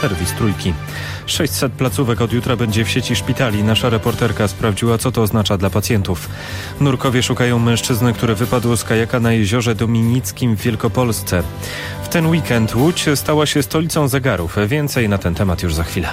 serwis Trójki. 600 placówek od jutra będzie w sieci szpitali. Nasza reporterka sprawdziła, co to oznacza dla pacjentów. Nurkowie szukają mężczyzny, który wypadł z kajaka na jeziorze Dominickim w Wielkopolsce. W ten weekend Łódź stała się stolicą zegarów. Więcej na ten temat już za chwilę.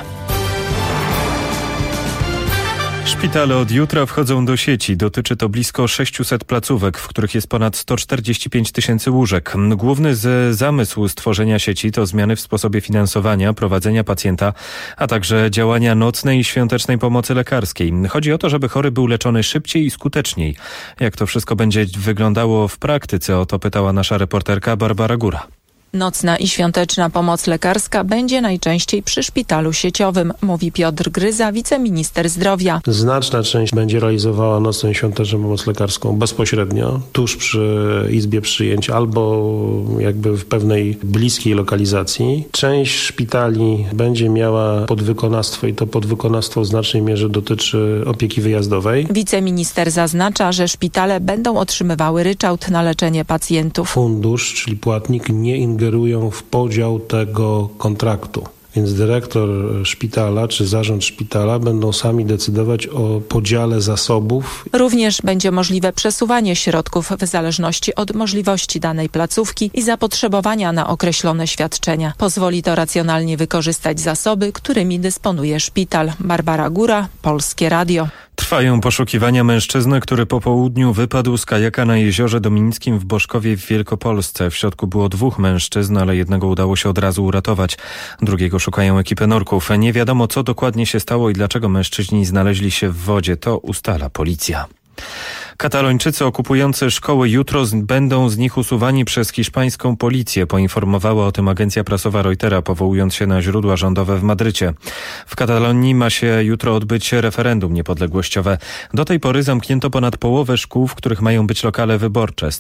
Szpitale od jutra wchodzą do sieci. Dotyczy to blisko 600 placówek, w których jest ponad 145 tysięcy łóżek. Główny zamysł stworzenia sieci to zmiany w sposobie finansowania, prowadzenia pacjenta, a także działania nocnej i świątecznej pomocy lekarskiej. Chodzi o to, żeby chory był leczony szybciej i skuteczniej. Jak to wszystko będzie wyglądało w praktyce? O to pytała nasza reporterka Barbara Góra. Nocna i świąteczna pomoc lekarska będzie najczęściej przy szpitalu sieciowym, mówi Piotr Gryza, wiceminister zdrowia. Znaczna część będzie realizowała nocną i świąteczną pomoc lekarską bezpośrednio, tuż przy izbie przyjęć albo jakby w pewnej bliskiej lokalizacji. Część szpitali będzie miała podwykonawstwo i to podwykonawstwo w znacznej mierze dotyczy opieki wyjazdowej. Wiceminister zaznacza, że szpitale będą otrzymywały ryczałt na leczenie pacjentów. Fundusz, czyli płatnik, nie ingerują w podział tego kontraktu. Więc dyrektor szpitala czy zarząd szpitala będą sami decydować o podziale zasobów. Również będzie możliwe przesuwanie środków w zależności od możliwości danej placówki i zapotrzebowania na określone świadczenia. Pozwoli to racjonalnie wykorzystać zasoby, którymi dysponuje szpital. Barbara Góra, Polskie Radio. Trwają poszukiwania mężczyzny, który po południu wypadł z kajaka na jeziorze Dominickim w Boszkowie w Wielkopolsce. W środku było 2 mężczyzn, ale jednego udało się od razu uratować. Drugiego szukają ekipy nurków. Nie wiadomo, co dokładnie się stało i dlaczego mężczyźni znaleźli się w wodzie. To ustala policja. Katalończycy okupujący szkoły jutro będą z nich usuwani przez hiszpańską policję, poinformowała o tym agencja prasowa Reutera, powołując się na źródła rządowe w Madrycie. W Katalonii ma się jutro odbyć referendum niepodległościowe. Do tej pory zamknięto ponad połowę szkół, w których mają być lokale wyborcze.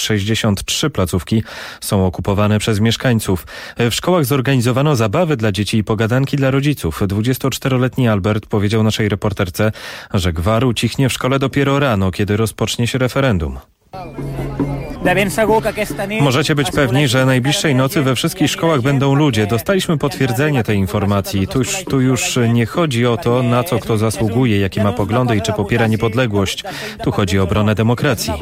163 placówki są okupowane przez mieszkańców. W szkołach zorganizowano zabawy dla dzieci i pogadanki dla rodziców. 24-letni Albert powiedział naszej reporterce, że gwar ucichnie w szkole dopiero rano, kiedy rozpocznie się referendum. Możecie być pewni, że najbliższej nocy we wszystkich szkołach będą ludzie. Dostaliśmy potwierdzenie tej informacji. Tu już nie chodzi o to, na co kto zasługuje, jakie ma poglądy i czy popiera niepodległość. Tu chodzi o obronę demokracji.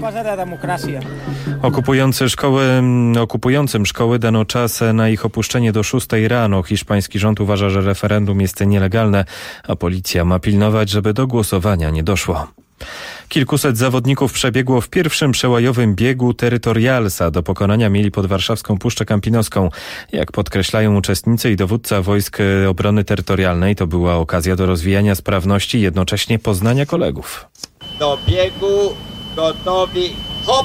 Okupującym szkoły dano czas na ich opuszczenie do 6 rano. Hiszpański rząd uważa, że referendum jest nielegalne, a policja ma pilnować, żeby do głosowania nie doszło. Kilkuset zawodników przebiegło w pierwszym przełajowym biegu Territorialsa. Do pokonania mieli pod warszawską Puszczę Kampinoską. Jak podkreślają uczestnicy i dowódca wojsk obrony terytorialnej, to była okazja do rozwijania sprawności i jednocześnie poznania kolegów. Do biegu, gotowi, hop!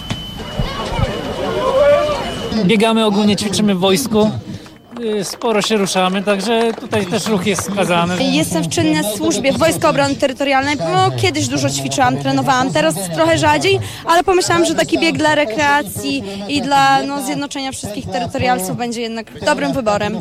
Biegamy, ogólnie ćwiczymy w wojsku. Sporo się ruszamy, także tutaj też ruch jest skazany. Jestem w czynnej służbie w Wojsku Obrony Terytorialnej. Kiedyś dużo ćwiczyłam, trenowałam, teraz trochę rzadziej, ale pomyślałam, że taki bieg dla rekreacji i dla zjednoczenia wszystkich terytorialców będzie jednak dobrym wyborem.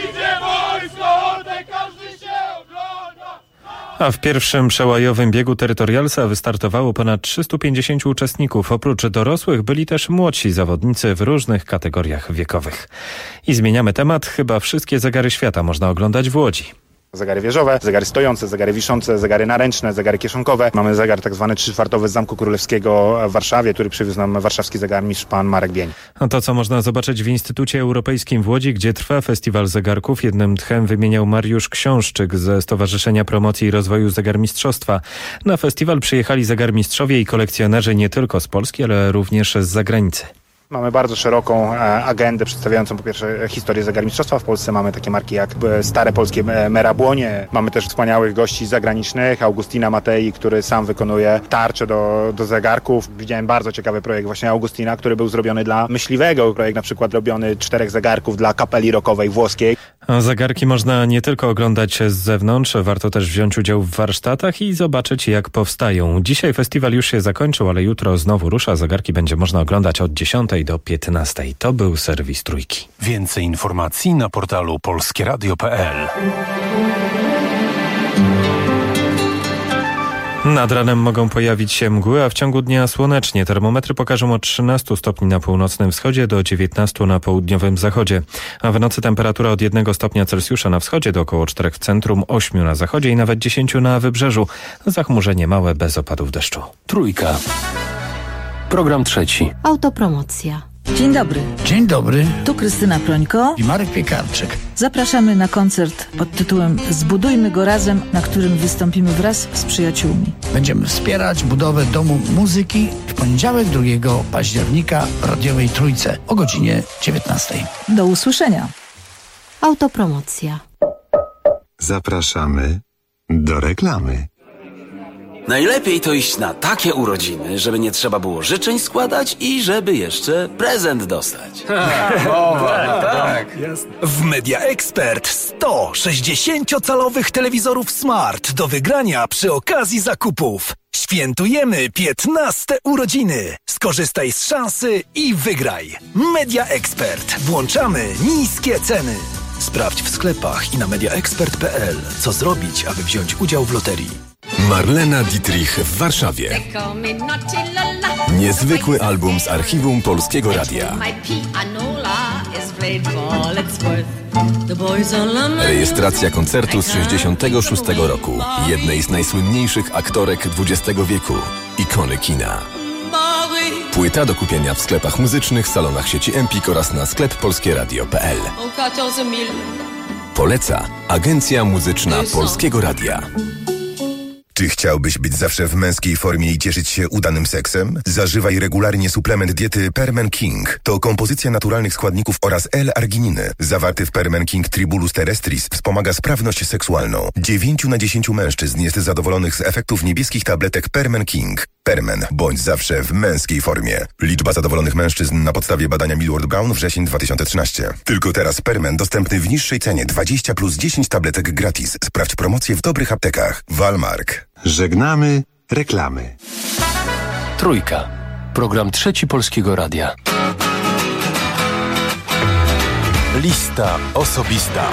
A w pierwszym przełajowym biegu Territorialsa wystartowało ponad 350 uczestników. Oprócz dorosłych byli też młodsi zawodnicy w różnych kategoriach wiekowych. I zmieniamy temat. Chyba wszystkie zegary świata można oglądać w Łodzi. Zegary wieżowe, zegary stojące, zegary wiszące, zegary naręczne, zegary kieszonkowe. Mamy zegar tak zwany 3-czwartowy z Zamku Królewskiego w Warszawie, który przywiózł nam warszawski zegarmistrz pan Marek Bień. A to, co można zobaczyć w Instytucie Europejskim w Łodzi, gdzie trwa festiwal zegarków, jednym tchem wymieniał Mariusz Książczyk ze Stowarzyszenia Promocji i Rozwoju Zegarmistrzostwa. Na festiwal przyjechali zegarmistrzowie i kolekcjonerzy nie tylko z Polski, ale również z zagranicy. Mamy bardzo szeroką agendę przedstawiającą po pierwsze historię zegarmistrzostwa. W Polsce mamy takie marki jak stare polskie Merabłonie. Mamy też wspaniałych gości zagranicznych. Augustina Matei, który sam wykonuje tarcze do zegarków. Widziałem bardzo ciekawy projekt właśnie Augustina, który był zrobiony dla myśliwego. Projekt na przykład robiony 4 zegarków dla kapeli rockowej włoskiej. Zegarki można nie tylko oglądać z zewnątrz, warto też wziąć udział w warsztatach i zobaczyć, jak powstają. Dzisiaj festiwal już się zakończył, ale jutro znowu rusza. Zegarki będzie można oglądać od 10 do 15. To był serwis Trójki. Więcej informacji na portalu polskieradio.pl. Nad ranem mogą pojawić się mgły, a w ciągu dnia słonecznie. Termometry pokażą od 13 stopni na północnym wschodzie do 19 na południowym zachodzie. A w nocy temperatura od 1 stopnia Celsjusza na wschodzie do około 4 w centrum, 8 na zachodzie i nawet 10 na wybrzeżu. Zachmurzenie małe bez opadów deszczu. Trójka. Program trzeci. Autopromocja. Dzień dobry. Dzień dobry. Tu Krystyna Prońko I Marek Piekarczyk. Zapraszamy na koncert pod tytułem Zbudujmy go razem, na którym wystąpimy wraz z przyjaciółmi. Będziemy wspierać budowę Domu Muzyki w poniedziałek 2 października w radiowej Trójce o godzinie 19. Do usłyszenia. Autopromocja. Zapraszamy do reklamy. Najlepiej to iść na takie urodziny, żeby nie trzeba było życzeń składać i żeby jeszcze prezent dostać. Tak. W Media Expert 100 60-calowych telewizorów Smart do wygrania przy okazji zakupów. Świętujemy 15 urodziny. Skorzystaj z szansy i wygraj. Media Expert. Włączamy niskie ceny. Sprawdź w sklepach i na mediaexpert.pl, co zrobić, aby wziąć udział w loterii. Marlena Dietrich w Warszawie. Niezwykły album z archiwum Polskiego Radia. Rejestracja koncertu z 66 roku. Jednej z najsłynniejszych aktorek XX wieku. Ikony kina. Płyta do kupienia w sklepach muzycznych, salonach sieci Empik oraz na sklep polskieradio.pl. Poleca Agencja Muzyczna Polskiego Radia. Czy chciałbyś być zawsze w męskiej formie i cieszyć się udanym seksem? Zażywaj regularnie suplement diety Permen King. To kompozycja naturalnych składników oraz L-argininy. Zawarty w Permen King Tribulus terrestris wspomaga sprawność seksualną. 9 na 10 mężczyzn jest zadowolonych z efektów niebieskich tabletek Permen King. Permen. Bądź zawsze w męskiej formie. Liczba zadowolonych mężczyzn na podstawie badania Millward Brown wrzesień 2013. Tylko teraz Permen dostępny w niższej cenie 20 plus 10 tabletek gratis. Sprawdź promocję w dobrych aptekach. Walmark. Żegnamy reklamy. Trójka. Program trzeci Polskiego Radia. Lista osobista.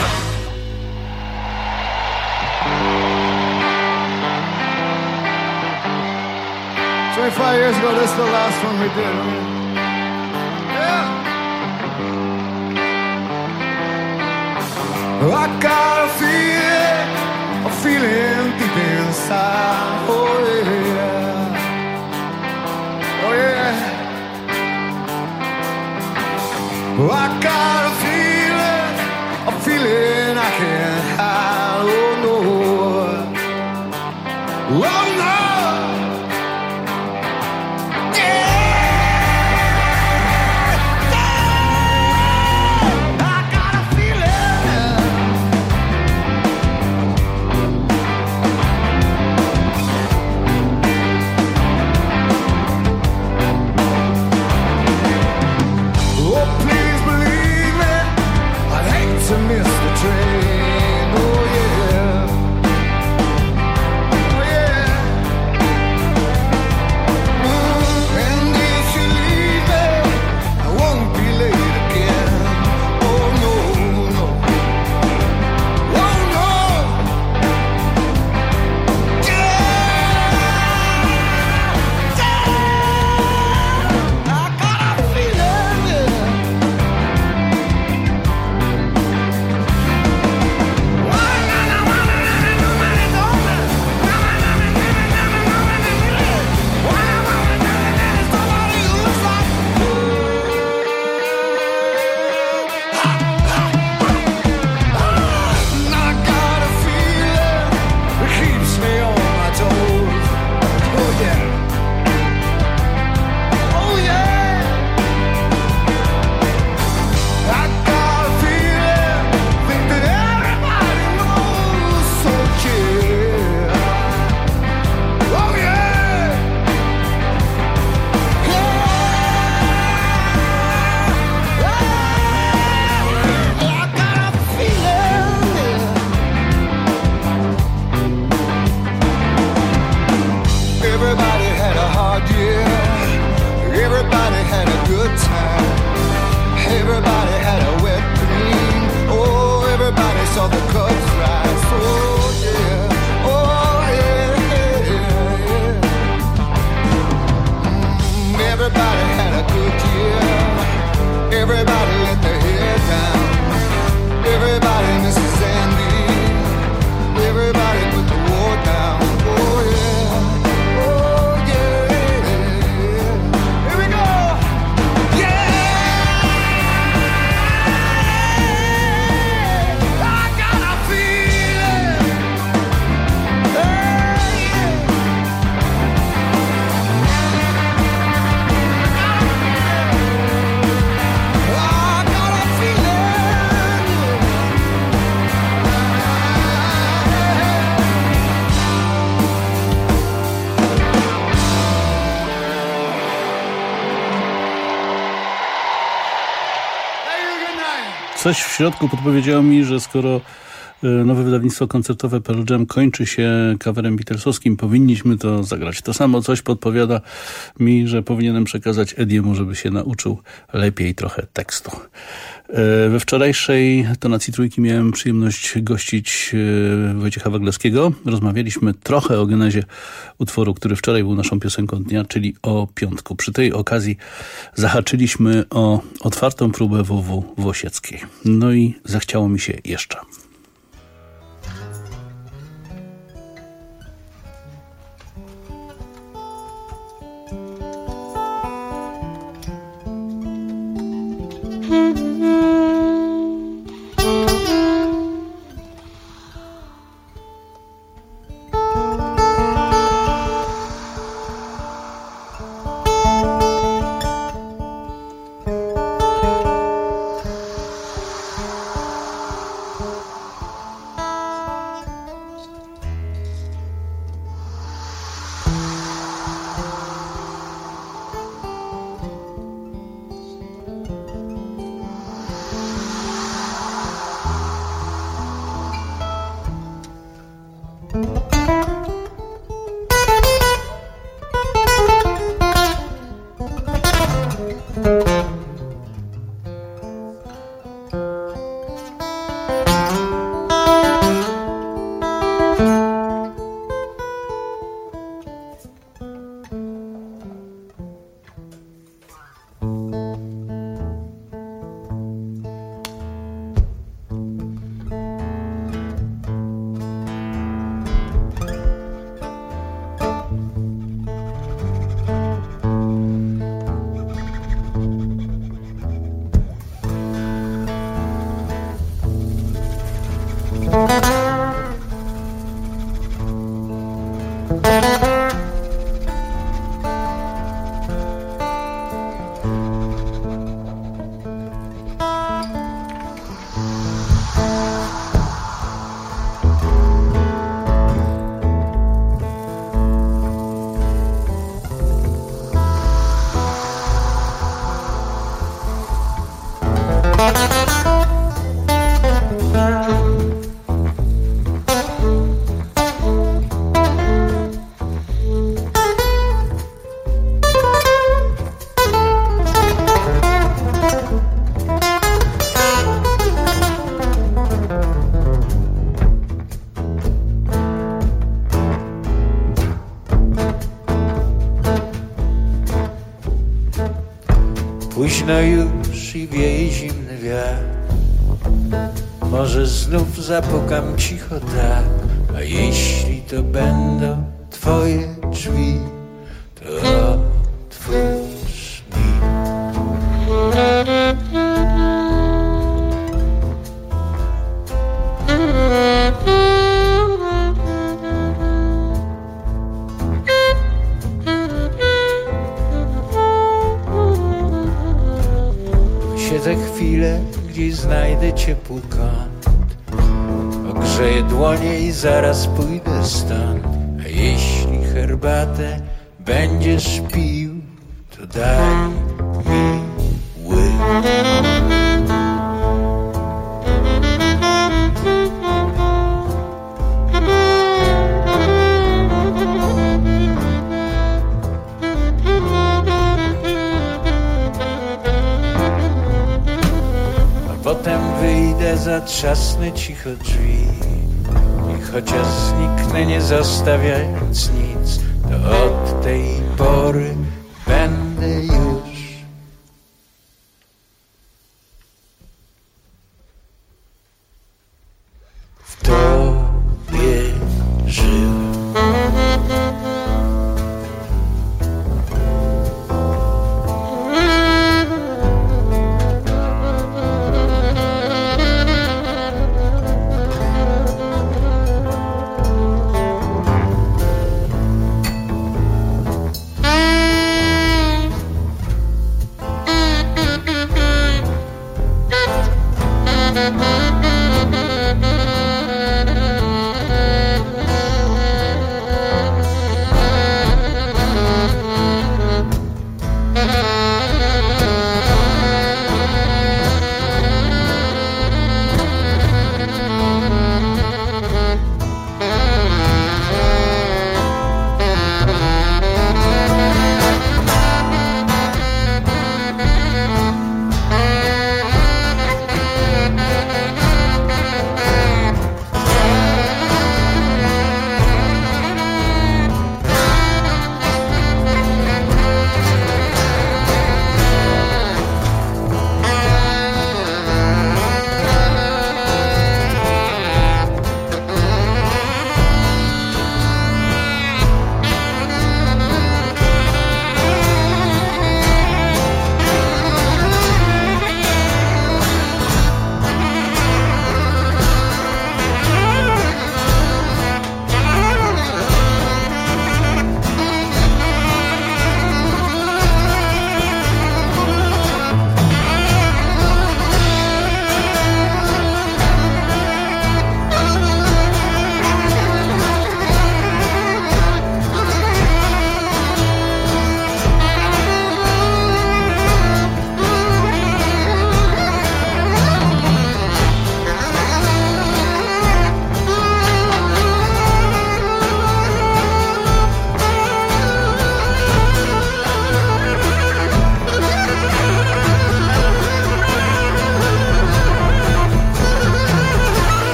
25 years ago, this is the last one we did. Yeah. I got a feeling deep inside. Oh yeah, oh yeah. I got a feeling I can't hide. Oh no, oh no. To miss the train, oh yeah, oh yeah. coś w środku podpowiedziało mi, że skoro nowe wydawnictwo koncertowe Pearl Jam kończy się coverem Beatlesowskim, powinniśmy to zagrać. To samo coś podpowiada mi, że powinienem przekazać Ediemu, żeby się nauczył lepiej trochę tekstu. We wczorajszej tonacji trójki miałem przyjemność gościć Wojciecha Wagleskiego. Rozmawialiśmy trochę o genezie utworu, który wczoraj był naszą piosenką dnia, czyli o Piątku. Przy tej okazji zahaczyliśmy o otwartą próbę WW w Osieckiej. No i zachciało mi się jeszcze. Późno już i wieje zimny wiatr. Może znów zapukam cicho tak, a jeśli to będą twoje drzwi, to otwórz mi. Siedzę chwilę, gdzieś znajdę ciepły kąt, ogrzeję dłonie i zaraz pójdę stąd. A jeśli herbatę będziesz pił, to daj mi łyk. Potem wyjdę, zatrzasnę cicho drzwi i chociaż zniknę, nie zostawiając nic, to od tej pory będę już w tobie żył.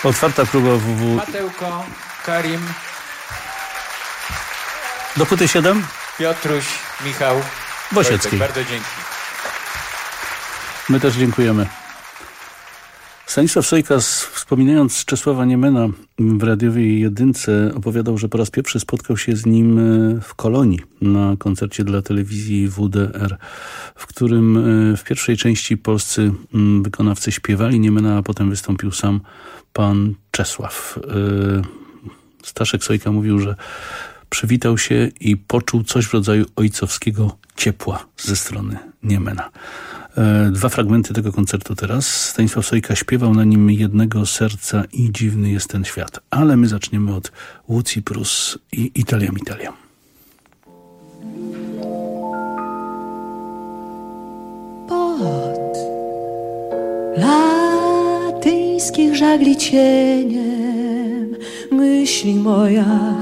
Otwarta próba WW. Matełko, Karim. Do płyty 7? Piotruś, Michał. Wosiecki. Bardzo dzięki. My też dziękujemy. Stanisław Sojka, wspominając Czesława Niemena w radiowej jedynce, opowiadał, że po raz pierwszy spotkał się z nim w Kolonii na koncercie dla telewizji WDR, w którym w pierwszej części polscy wykonawcy śpiewali Niemena, a potem wystąpił sam pan Czesław. Staszek Sojka mówił, że przywitał się i poczuł coś w rodzaju ojcowskiego ciepła ze strony Niemena. 2 fragmenty tego koncertu teraz. Stanisław Sojka śpiewał na nim Jednego serca i Dziwny jest ten świat. Ale my zaczniemy od Łucji Prus i Italiam. Pod latyńskich żagli cieniem myśli moja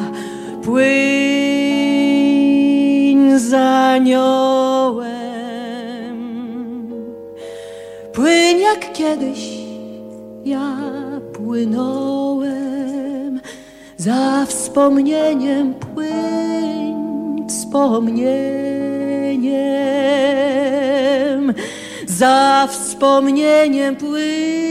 płyń za aniołem. Płyń jak kiedyś ja płynąłem, za wspomnieniem płyń wspomnieniem, za wspomnieniem płyń.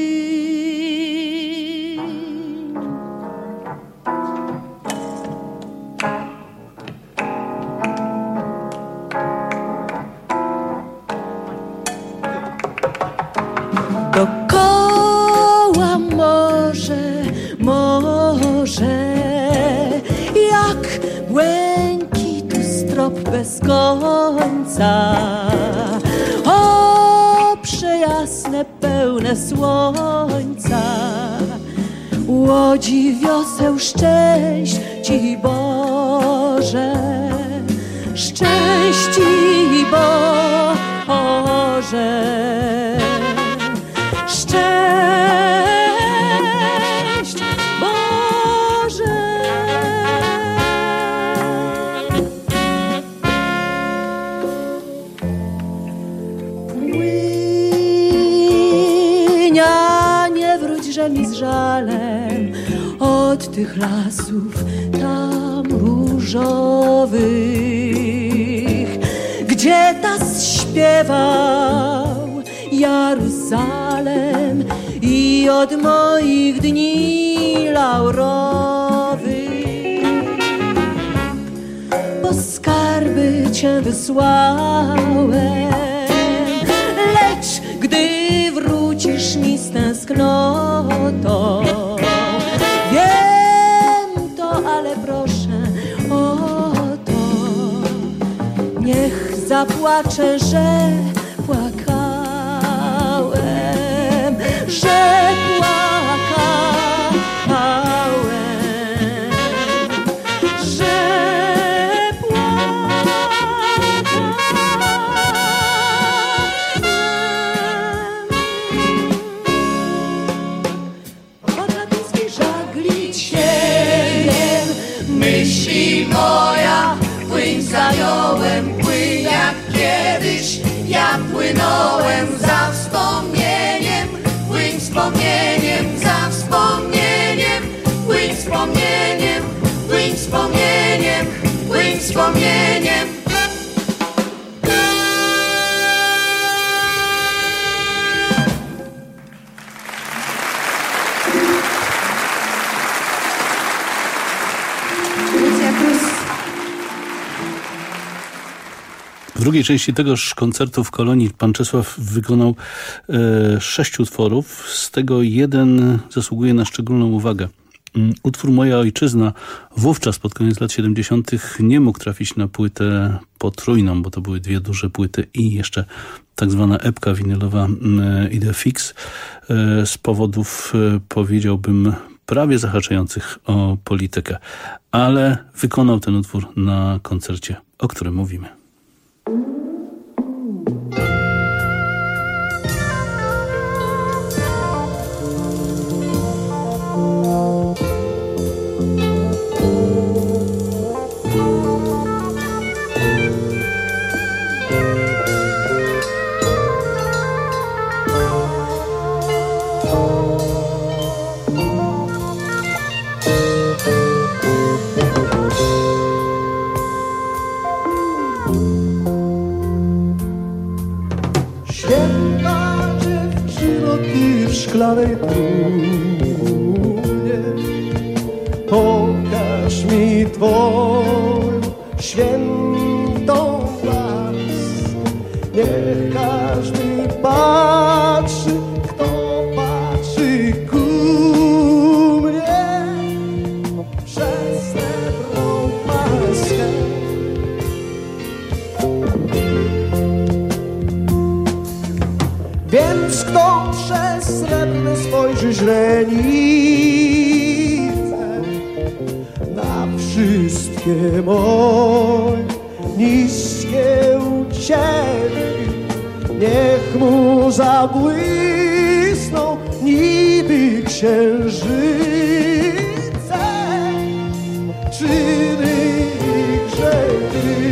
Dokoła morze, jak błękitu strop bez końca. O, przejasne, pełne słońca, łodzi wioseł szczęści Boże, szczęści Boże. Cześć Boże. Płynia, nie wróćże mi z żalem od tych lasów tam różowych, gdzie tas śpiewał Jeruzalem i od moich dni laurowych, bo skarby cię wysłałem, lecz gdy wrócisz mi z tęsknotą, wiem to, ale proszę o to, niech zapłaczę, że płakałem, że płakałem, że płakałem. Pod latyńskiej żagli cieniem myśli moja płyń za aniołem, płyń jak kiedyś ja płynąłem, za wspomnieniem, płyń wspomnieniem, za wspomnieniem, płyń wspomnieniem, płyń wspomnieniem, płyń wspomnieniem. W drugiej części tegoż koncertu w Kolonii pan Czesław wykonał 6 utworów, z tego jeden zasługuje na szczególną uwagę. Utwór Moja Ojczyzna wówczas pod koniec lat 70. nie mógł trafić na płytę potrójną, bo to były 2 duże płyty i jeszcze tak zwana epka winylowa Idefix z powodów, powiedziałbym, prawie zahaczających o politykę. Ale wykonał ten utwór na koncercie, o którym mówimy. Święta dziewczyno, ty w szklanej trumnie, pokaż mi twoją świętą las. Niech każdy patrzy, kto patrzy ku mnie przez srebrną maskę. Więc kto przez srebrne spojrzy źrenice na wszystkie moje niskie uciechy, niech mu zabłysną niby księżyce czyny i grzechy.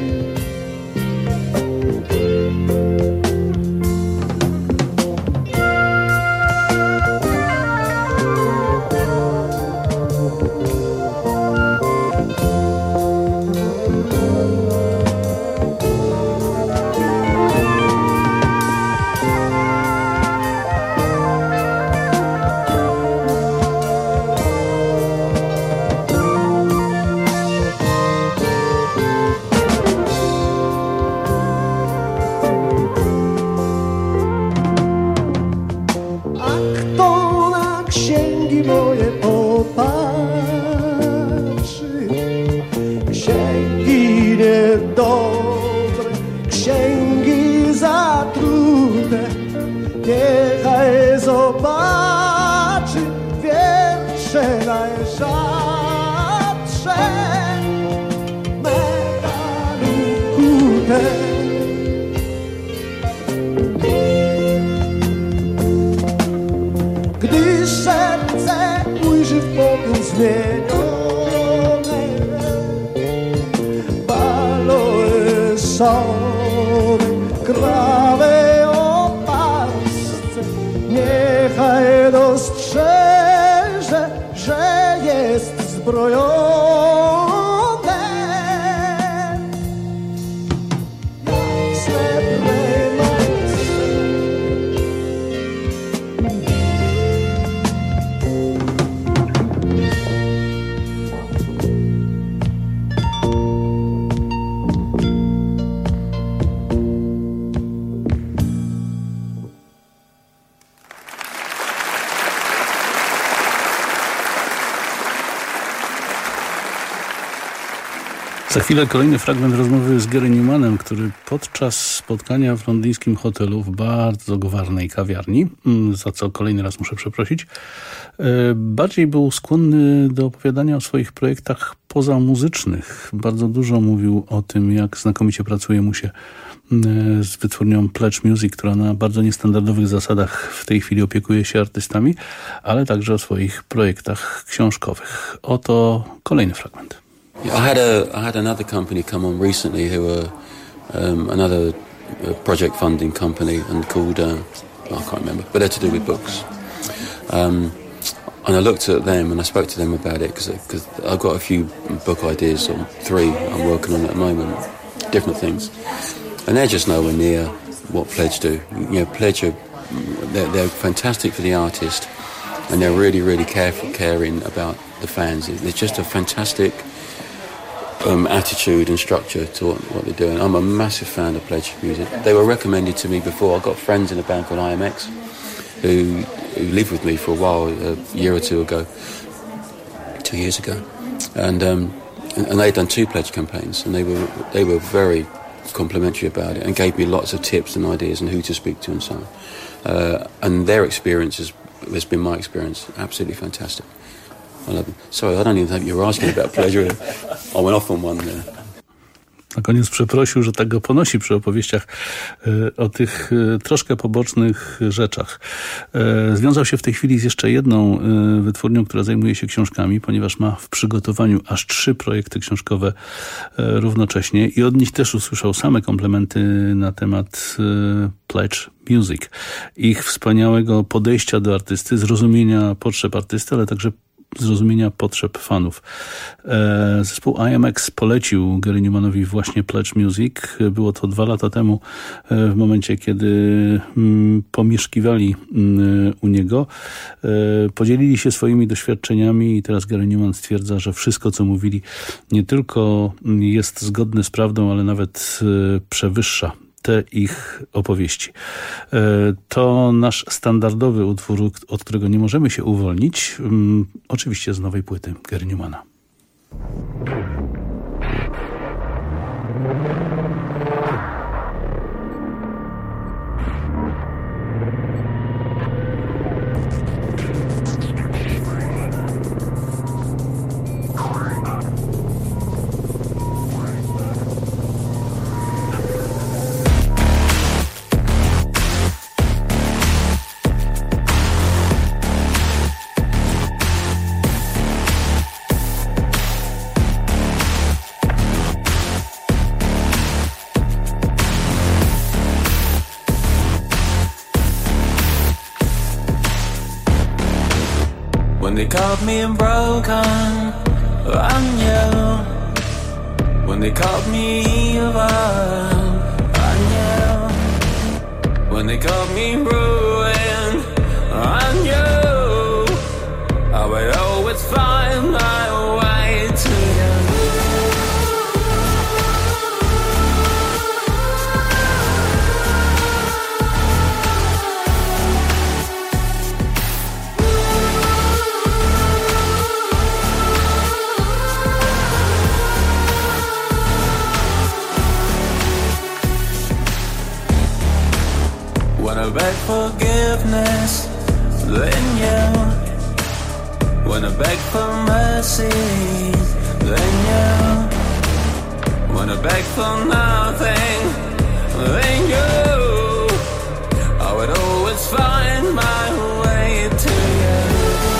Niechaj zobaczy wiersze najrzadsze metalu kute. Gdy serce ujrzy w popiół zmienione, baloe sobie krawe. Niechaj dostrzeże, że jest zbrojone jak srebrnej masce. Za chwilę kolejny fragment rozmowy z Gary Numanem, który podczas spotkania w londyńskim hotelu w bardzo gwarnej kawiarni, za co kolejny raz muszę przeprosić, bardziej był skłonny do opowiadania o swoich projektach pozamuzycznych. Bardzo dużo mówił o tym, jak znakomicie pracuje mu się z wytwórnią Pledge Music, która na bardzo niestandardowych zasadach w tej chwili opiekuje się artystami, ale także o swoich projektach książkowych. Oto kolejny fragment. I had another company come on recently who were another project funding company and called I can't remember, but they're to do with books. And I looked at them and I spoke to them about it because I've got a few book ideas, or 3 I'm working on at the moment, different things, and they're just nowhere near what Pledge do. You know, Pledge they're fantastic for the artist, and they're really, really caring about the fans. It's just a fantastic attitude and structure to what they're doing. I'm a massive fan of Pledge music. They were recommended to me before. I've got friends in a band called IMX who lived with me for a while, a year or 2 ago, 2 years ago, and they'd done 2 Pledge campaigns, and they were very complimentary about it and gave me lots of tips and ideas on who to speak to and so on. And their experience has been my experience. Absolutely fantastic. I love them. Sorry, I don't even think you were asking about Pledge. I went off on one there. Na koniec przeprosił, że tak go ponosi przy opowieściach o tych troszkę pobocznych rzeczach. Związał się w tej chwili z jeszcze jedną wytwórnią, która zajmuje się książkami, ponieważ ma w przygotowaniu aż 3 projekty książkowe równocześnie i od nich też usłyszał same komplementy na temat Pledge Music. Ich wspaniałego podejścia do artysty, zrozumienia potrzeb artysty, ale także zrozumienia potrzeb fanów. Zespół IMX polecił Gary Newmanowi właśnie Pledge Music. Było to 2 lata temu, w momencie, kiedy pomieszkiwali u niego. Podzielili się swoimi doświadczeniami i teraz Gary Newman stwierdza, że wszystko, co mówili, nie tylko jest zgodne z prawdą, ale nawet przewyższa te ich opowieści. To nasz standardowy utwór, od którego nie możemy się uwolnić. Oczywiście z nowej płyty Gary Newmana. When they called me broken, I knew. When they called me evil, I knew. When they called me ruin, I knew. I would always find my way to you. When I beg forgiveness, then you. When I beg for mercy, then you. When I beg for nothing, then you. I would always find my way to you.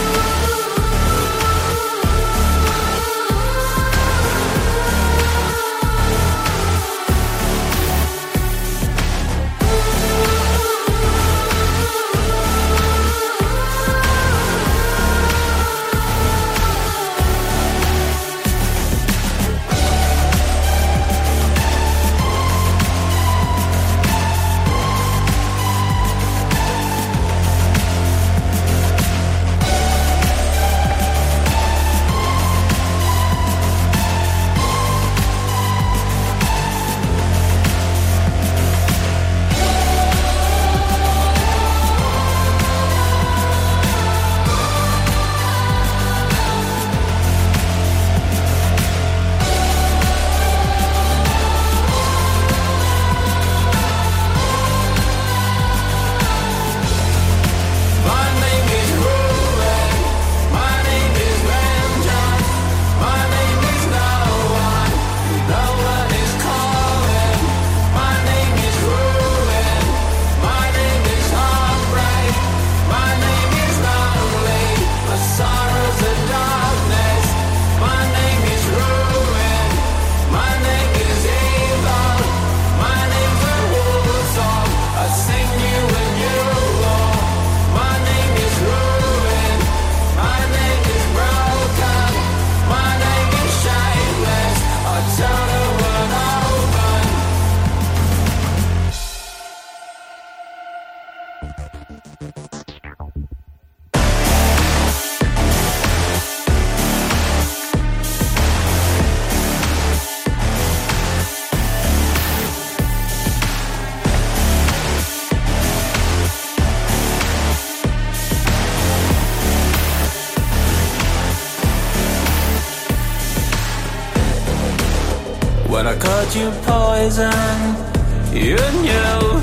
When I called you poison, you knew.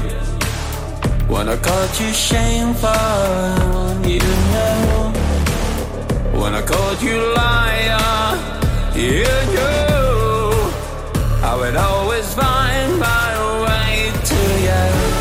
When I called you shameful, you knew. When I called you liar, you knew. I would always find my way to you.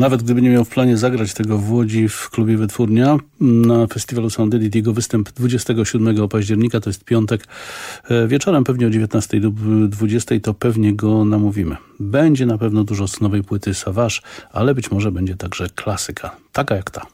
Nawet gdyby nie miał w planie zagrać tego w Łodzi w klubie Wytwórnia, na festiwalu Soundedit jego występ 27 października, to jest piątek, wieczorem pewnie o 19 lub 20, to pewnie go namówimy. Będzie na pewno dużo z nowej płyty Savage, ale być może będzie także klasyka, taka jak ta.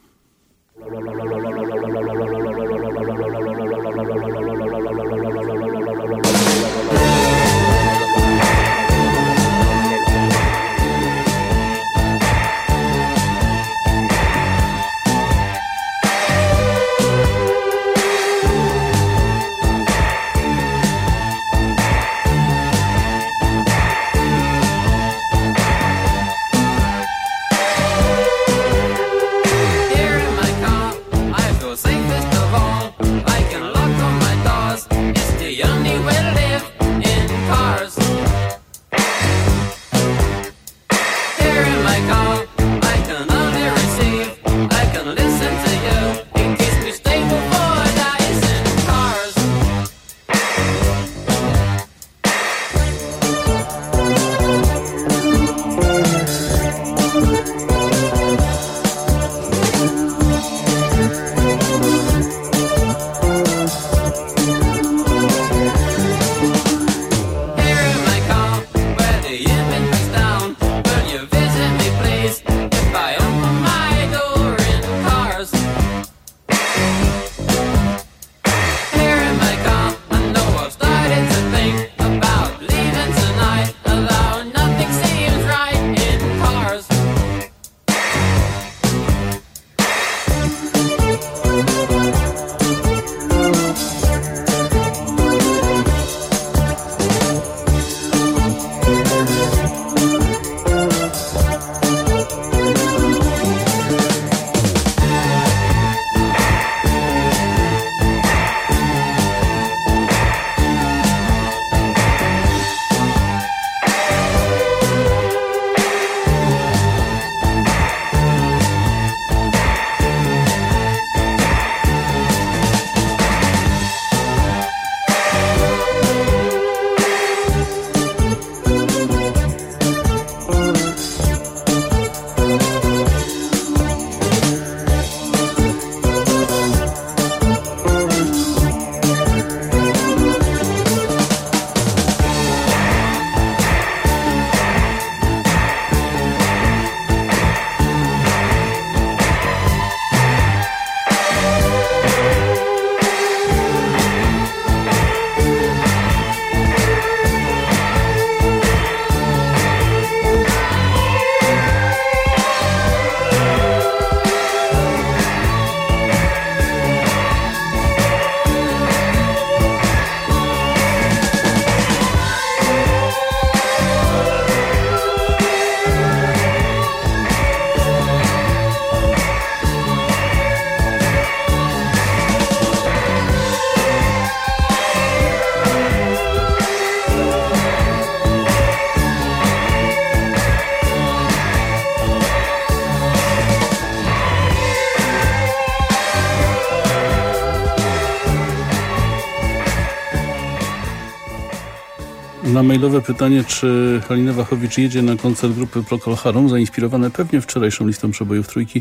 Na mailowe pytanie, czy Halina Wachowicz jedzie na koncert grupy Procol Harum, zainspirowane pewnie wczorajszą listą przebojów Trójki,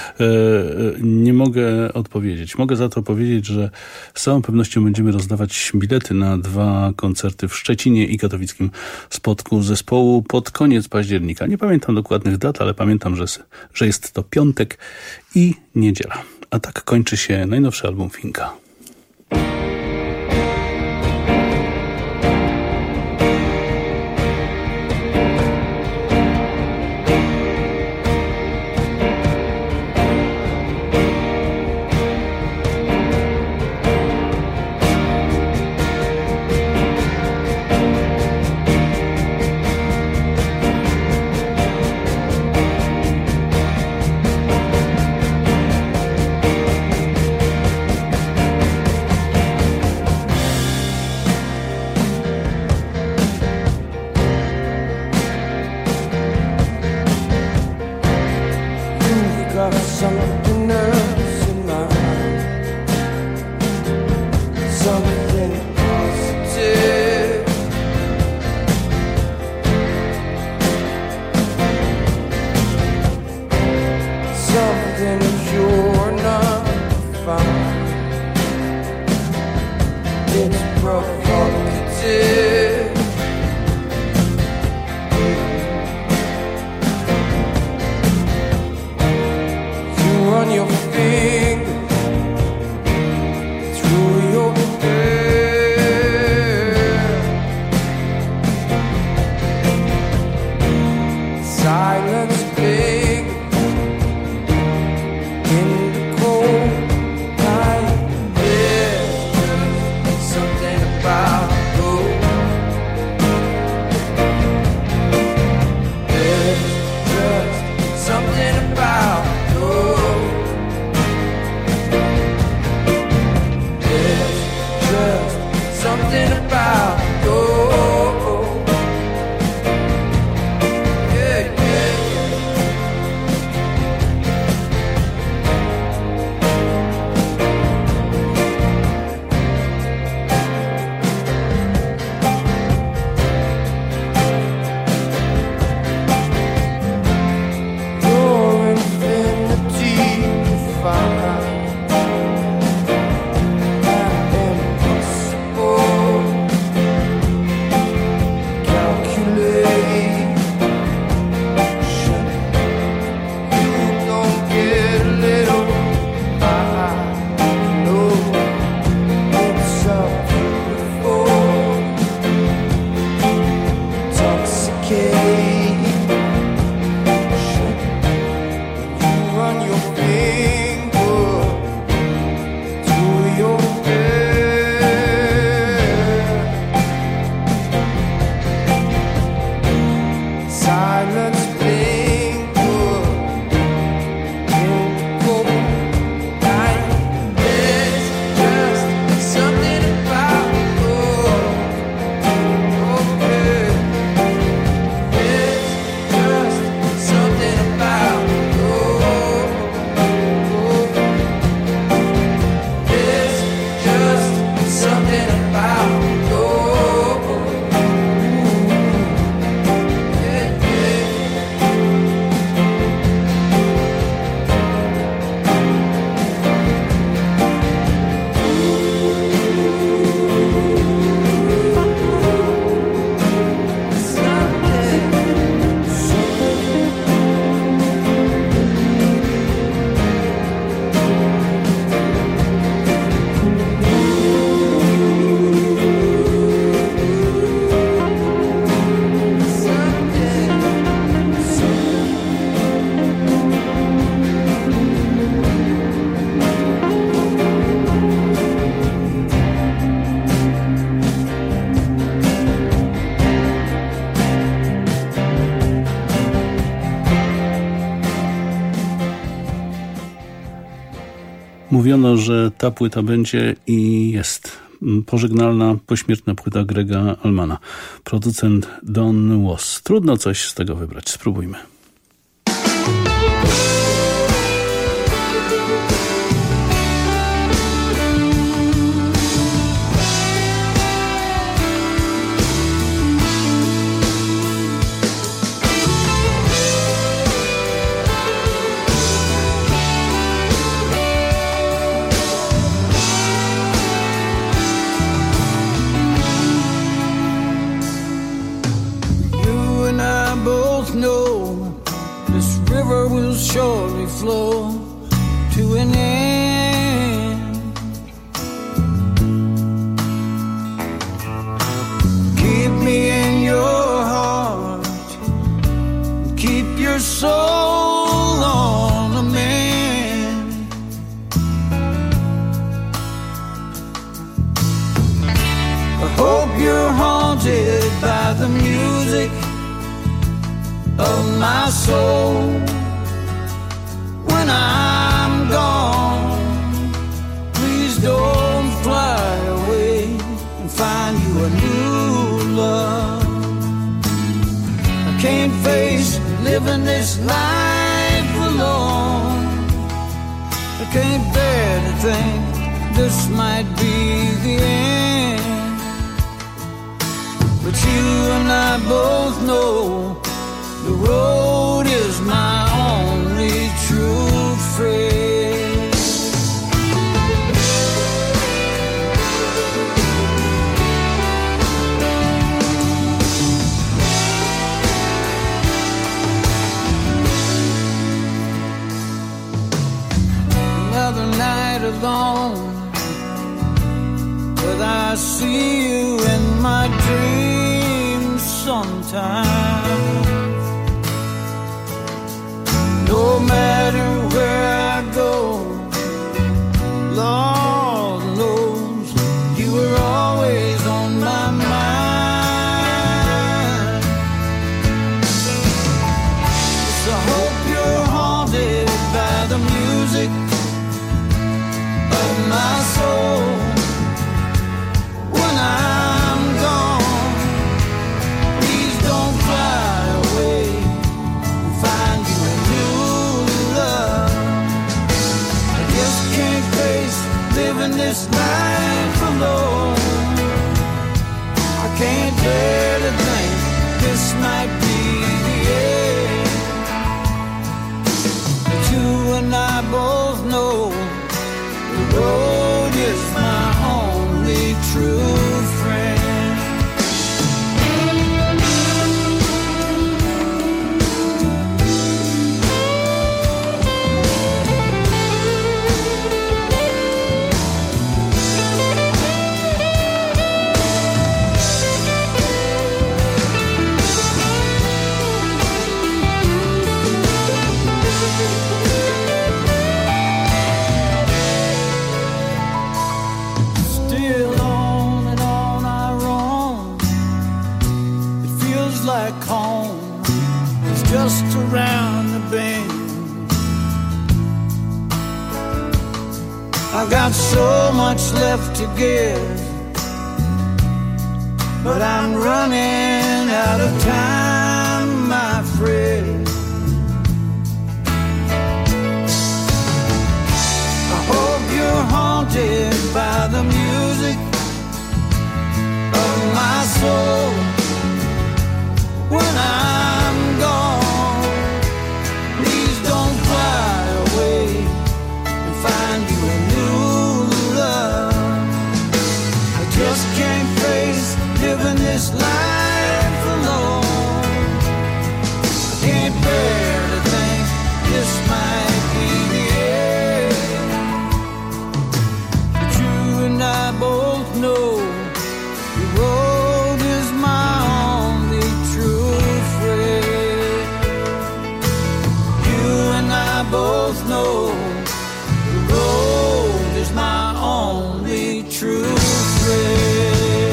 nie mogę odpowiedzieć. Mogę za to powiedzieć, że z całą pewnością będziemy rozdawać bilety na 2 koncerty w Szczecinie i katowickim spotku zespołu pod koniec października. Nie pamiętam dokładnych dat, ale pamiętam, że jest to piątek i niedziela. A tak kończy się najnowszy album Finka. it's provocative. You run your fingers through your hair. Silence big in the cold night. There's just something about you. There's just something about you. There's just something about you. Yeah, yeah, yeah. Your infinity defined and impossible. Calculation. You don't get a little. I know it's so beautiful. Intoxicating. You run your finger through your hair. Silence linger in the cold night. There's just something about you. Okay. There's just something about you. There's just something about you. Yeah, yeah. Mówiono, że ta płyta będzie i jest. Pożegnalna, pośmiertna płyta Grega Allmana. Producent Don Was. Trudno coś z tego wybrać. Spróbujmy. You and I both know this river will surely flow to an end. Keep me in your heart, keep your soul on the mend. I hope you're haunted by the music of my soul. When I'm gone, please don't fly away and find you a new love. I can't face living this life alone. I can't bear to think this might be the end. But you and I both know the road is my only true friend. see you in my dreams sometimes. No matter where I go, Lord knows you were always on my mind. So I hope you're haunted by the music of my soul. When I'm gone, please don't fly away and find you a new love. I just can't face living this life alone. I can't bear to think this might be the end. But you and I both know the road is my only true friend. Still on and on I roam. It feels like home. It's just around the bend. I've got so much left to give, but I'm running out of time, my friend. I hope you're haunted by the music of my soul. When I'm gone, please don't fly away and find you a new love. I just can't face living this life alone. I can't bear to think this might be the end. But you and I both know the road is my only true friend. You and I both know the road is my only true friend.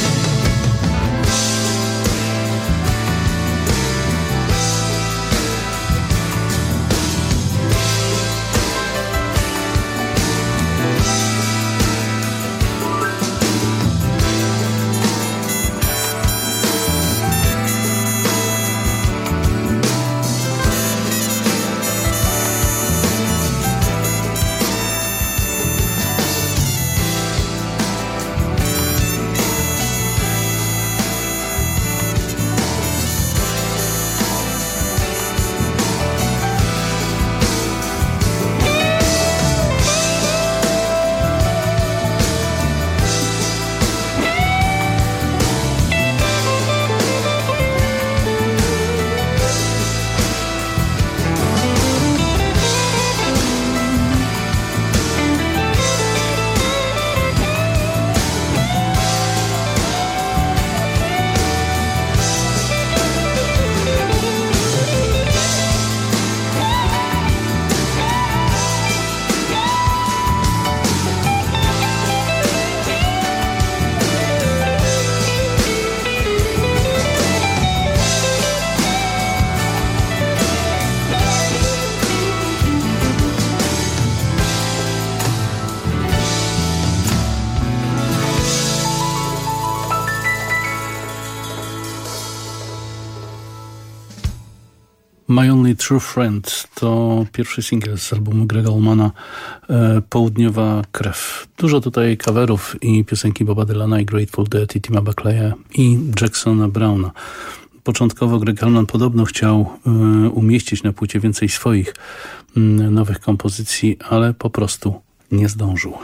My Only True Friend to pierwszy singiel z albumu Grega Allmana Południowa krew. Dużo tutaj coverów i piosenki Boba Dylana i Grateful Dead i Tima Buckley'a i Jacksona Browna. Początkowo Greg Allman podobno chciał umieścić na płycie więcej swoich nowych kompozycji, ale po prostu nie zdążył.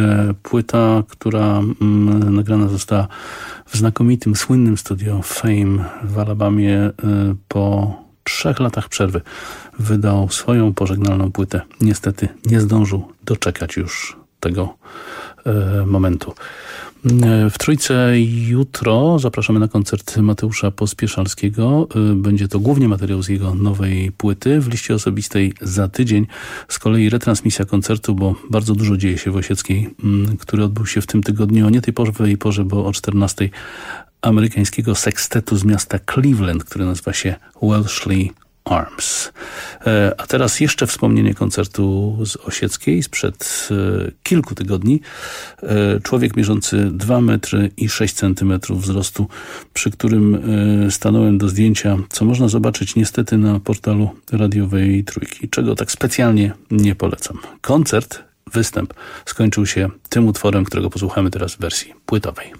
Płyta, która nagrana została w znakomitym, słynnym studio Fame w Alabamie po 3 latach przerwy wydał swoją pożegnalną płytę. Niestety nie zdążył doczekać już tego momentu. W Trójce jutro zapraszamy na koncert Mateusza Pospieszalskiego. Będzie to głównie materiał z jego nowej płyty. W liście osobistej za tydzień z kolei retransmisja koncertu, bo bardzo dużo dzieje się w Osieckiej, który odbył się w tym tygodniu o nie tej porze, bo o 14:00 amerykańskiego sekstetu z miasta Cleveland, który nazywa się Welshly Arms. A teraz jeszcze wspomnienie koncertu z Osieckiej sprzed kilku tygodni. Człowiek mierzący 2 metry i 6 centymetrów wzrostu, przy którym stanąłem do zdjęcia, co można zobaczyć niestety na portalu radiowej Trójki, czego tak specjalnie nie polecam. Występ skończył się tym utworem, którego posłuchamy teraz w wersji płytowej.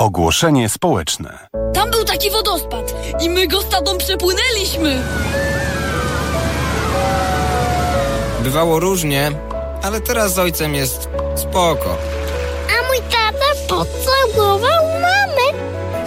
Ogłoszenie społeczne. Tam był taki wodospad i my go z tatą przepłynęliśmy. Bywało różnie, ale teraz z ojcem jest spoko. A mój tata pocałował mamę.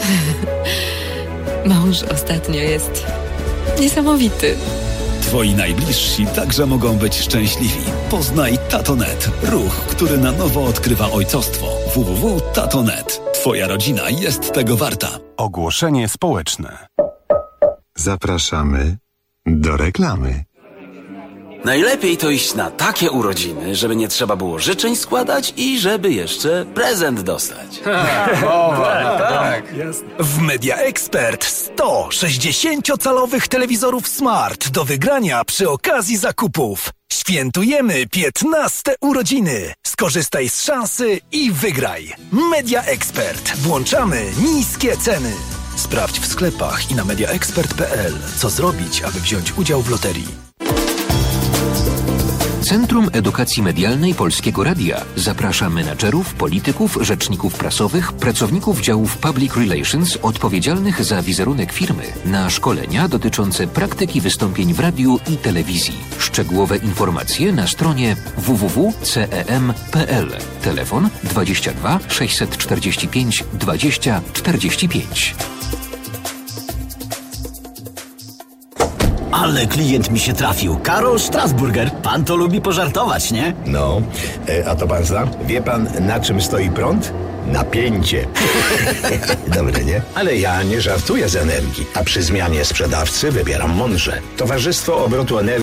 Mąż ostatnio jest niesamowity. Twoi najbliżsi także mogą być szczęśliwi. Poznaj Tatonet, ruch, który na nowo odkrywa ojcostwo. www.tatonet. Twoja rodzina jest tego warta. Ogłoszenie społeczne. Zapraszamy do reklamy. Najlepiej to iść na takie urodziny, żeby nie trzeba było życzeń składać i żeby jeszcze prezent dostać. Tak. W Media Expert 100 60-calowych telewizorów Smart do wygrania przy okazji zakupów. Świętujemy 15 urodziny. Skorzystaj z szansy i wygraj. Media Expert. Włączamy niskie ceny. Sprawdź w sklepach i na mediaexpert.pl, co zrobić, aby wziąć udział w loterii. Centrum Edukacji Medialnej Polskiego Radia zaprasza menadżerów, polityków, rzeczników prasowych, pracowników działów Public Relations odpowiedzialnych za wizerunek firmy na szkolenia dotyczące praktyki wystąpień w radiu i telewizji. Szczegółowe informacje na stronie www.cem.pl. Telefon 22 645 20 45. Ale klient mi się trafił. Karol Strasburger. Pan to lubi pożartować, nie? No, a to pan zna? Wie pan, na czym stoi prąd? Napięcie. Dobre, nie? Ale ja nie żartuję z energii, a przy zmianie sprzedawcy wybieram mądrze. Towarzystwo Obrotu Energii